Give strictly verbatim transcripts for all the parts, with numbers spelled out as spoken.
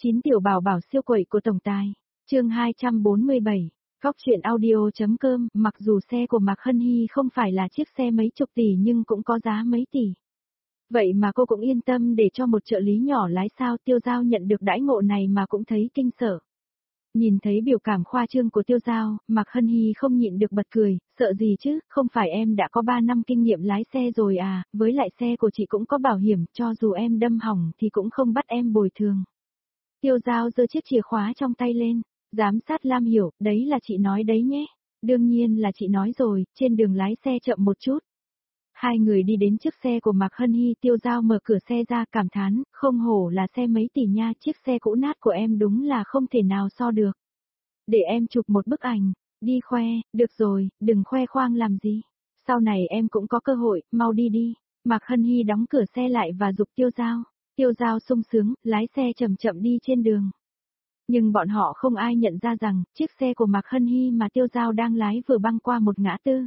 chín tiểu bảo bảo siêu quậy của tổng tài. Chương hai trăm bốn mươi bảy. Góc truyện audio.com. Mặc dù xe của Mạc Hân Hy không phải là chiếc xe mấy chục tỷ nhưng cũng có giá mấy tỷ. Vậy mà cô cũng yên tâm để cho một trợ lý nhỏ lái sao. Tiêu Giao nhận được đãi ngộ này mà cũng thấy kinh sợ. Nhìn thấy biểu cảm khoa trương của Tiêu Giao, Mạc Hân Hy không nhịn được bật cười, sợ gì chứ, không phải em đã có ba năm kinh nghiệm lái xe rồi à, với lại xe của chị cũng có bảo hiểm, cho dù em đâm hỏng thì cũng không bắt em bồi thường. Tiêu Giao giơ chiếc chìa khóa trong tay lên, giám sát Lam Hiểu, đấy là chị nói đấy nhé. Đương nhiên là chị nói rồi, trên đường lái xe chậm một chút. Hai người đi đến chiếc xe của Mạc Hân Hy, Tiêu Giao mở cửa xe ra cảm thán, không hổ là xe mấy tỷ nha, chiếc xe cũ nát của em đúng là không thể nào so được. Để em chụp một bức ảnh, đi khoe, được rồi, đừng khoe khoang làm gì. Sau này em cũng có cơ hội, mau đi đi. Mạc Hân Hy đóng cửa xe lại và giục Tiêu Giao. Tiêu Giao sung sướng, lái xe chậm chậm đi trên đường. Nhưng bọn họ không ai nhận ra rằng, chiếc xe của Mạc Hân Hy mà Tiêu Giao đang lái vừa băng qua một ngã tư.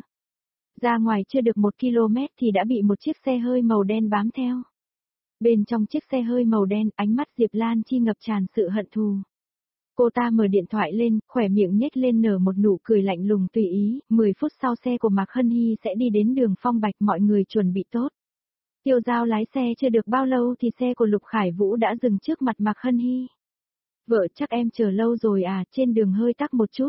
Ra ngoài chưa được một ki lô mét thì đã bị một chiếc xe hơi màu đen bám theo. Bên trong chiếc xe hơi màu đen, ánh mắt Diệp Lan Chi ngập tràn sự hận thù. Cô ta mở điện thoại lên, khỏe miệng nhếch lên nở một nụ cười lạnh lùng tùy ý, mười phút sau xe của Mạc Hân Hy sẽ đi đến đường Phong Bạch, mọi người chuẩn bị tốt. Tiêu Giao lái xe chưa được bao lâu thì xe của Lục Khải Vũ đã dừng trước mặt Mạc Hân Hy. Vợ, chắc em chờ lâu rồi à, trên đường hơi tắc một chút.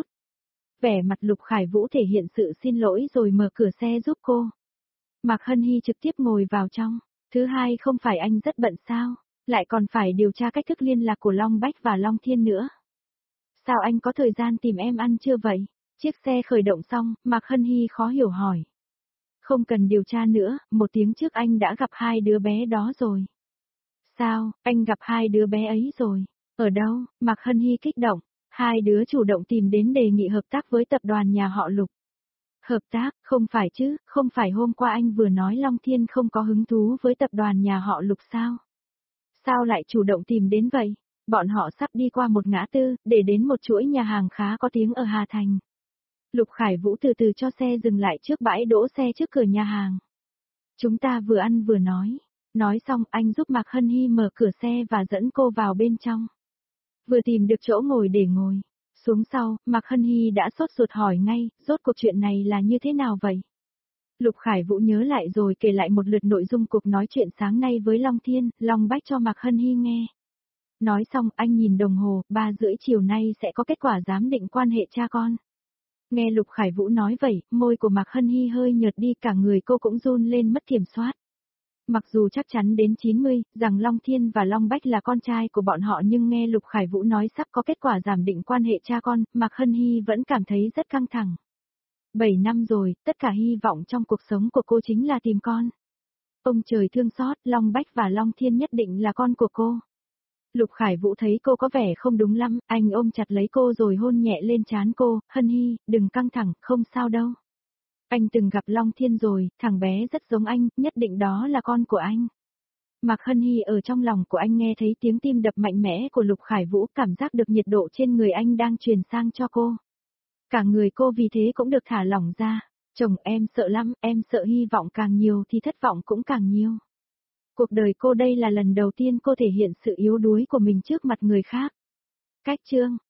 Vẻ mặt Lục Khải Vũ thể hiện sự xin lỗi rồi mở cửa xe giúp cô. Mạc Hân Hy trực tiếp ngồi vào trong. Thứ hai, không phải anh rất bận sao, lại còn phải điều tra cách thức liên lạc của Long Bách và Long Thiên nữa. Sao anh có thời gian tìm em ăn chưa vậy? Chiếc xe khởi động xong, Mạc Hân Hy khó hiểu hỏi. Không cần điều tra nữa, một tiếng trước anh đã gặp hai đứa bé đó rồi. Sao, anh gặp hai đứa bé ấy rồi? Ở đâu? Mạc Hân Hy kích động. Hai đứa chủ động tìm đến đề nghị hợp tác với tập đoàn nhà họ Lục. Hợp tác, không phải chứ, không phải hôm qua anh vừa nói Long Thiên không có hứng thú với tập đoàn nhà họ Lục sao? Sao lại chủ động tìm đến vậy? Bọn họ sắp đi qua một ngã tư, để đến một chuỗi nhà hàng khá có tiếng ở Hà Thành. Lục Khải Vũ từ từ cho xe dừng lại trước bãi đỗ xe trước cửa nhà hàng. Chúng ta vừa ăn vừa nói. Nói xong anh giúp Mạc Hân Hy mở cửa xe và dẫn cô vào bên trong. Vừa tìm được chỗ ngồi để ngồi. Xuống sau, Mạc Hân Hy đã sốt ruột hỏi ngay, rốt cuộc chuyện này là như thế nào vậy? Lục Khải Vũ nhớ lại rồi kể lại một lượt nội dung cuộc nói chuyện sáng nay với Long Thiên, Long Bách cho Mạc Hân Hy nghe. Nói xong anh nhìn đồng hồ, ba rưỡi chiều nay sẽ có kết quả giám định quan hệ cha con. Nghe Lục Khải Vũ nói vậy, môi của Mạc Hân Hy hơi nhợt đi, cả người cô cũng run lên mất kiểm soát. Mặc dù chắc chắn đến chín mươi, rằng Long Thiên và Long Bách là con trai của bọn họ nhưng nghe Lục Khải Vũ nói sắp có kết quả giám định quan hệ cha con, Mạc Hân Hy vẫn cảm thấy rất căng thẳng. Bảy năm rồi, tất cả hy vọng trong cuộc sống của cô chính là tìm con. Ông trời thương xót, Long Bách và Long Thiên nhất định là con của cô. Lục Khải Vũ thấy cô có vẻ không đúng lắm, anh ôm chặt lấy cô rồi hôn nhẹ lên trán cô, Hân Hy, đừng căng thẳng, không sao đâu. Anh từng gặp Long Thiên rồi, thằng bé rất giống anh, nhất định đó là con của anh. Mạc Hân Hy ở trong lòng của anh nghe thấy tiếng tim đập mạnh mẽ của Lục Khải Vũ, cảm giác được nhiệt độ trên người anh đang truyền sang cho cô. Cả người cô vì thế cũng được thả lỏng ra. Chồng, em sợ lắm, em sợ hy vọng càng nhiều thì thất vọng cũng càng nhiều. Cuộc đời cô đây là lần đầu tiên cô thể hiện sự yếu đuối của mình trước mặt người khác. Cách chương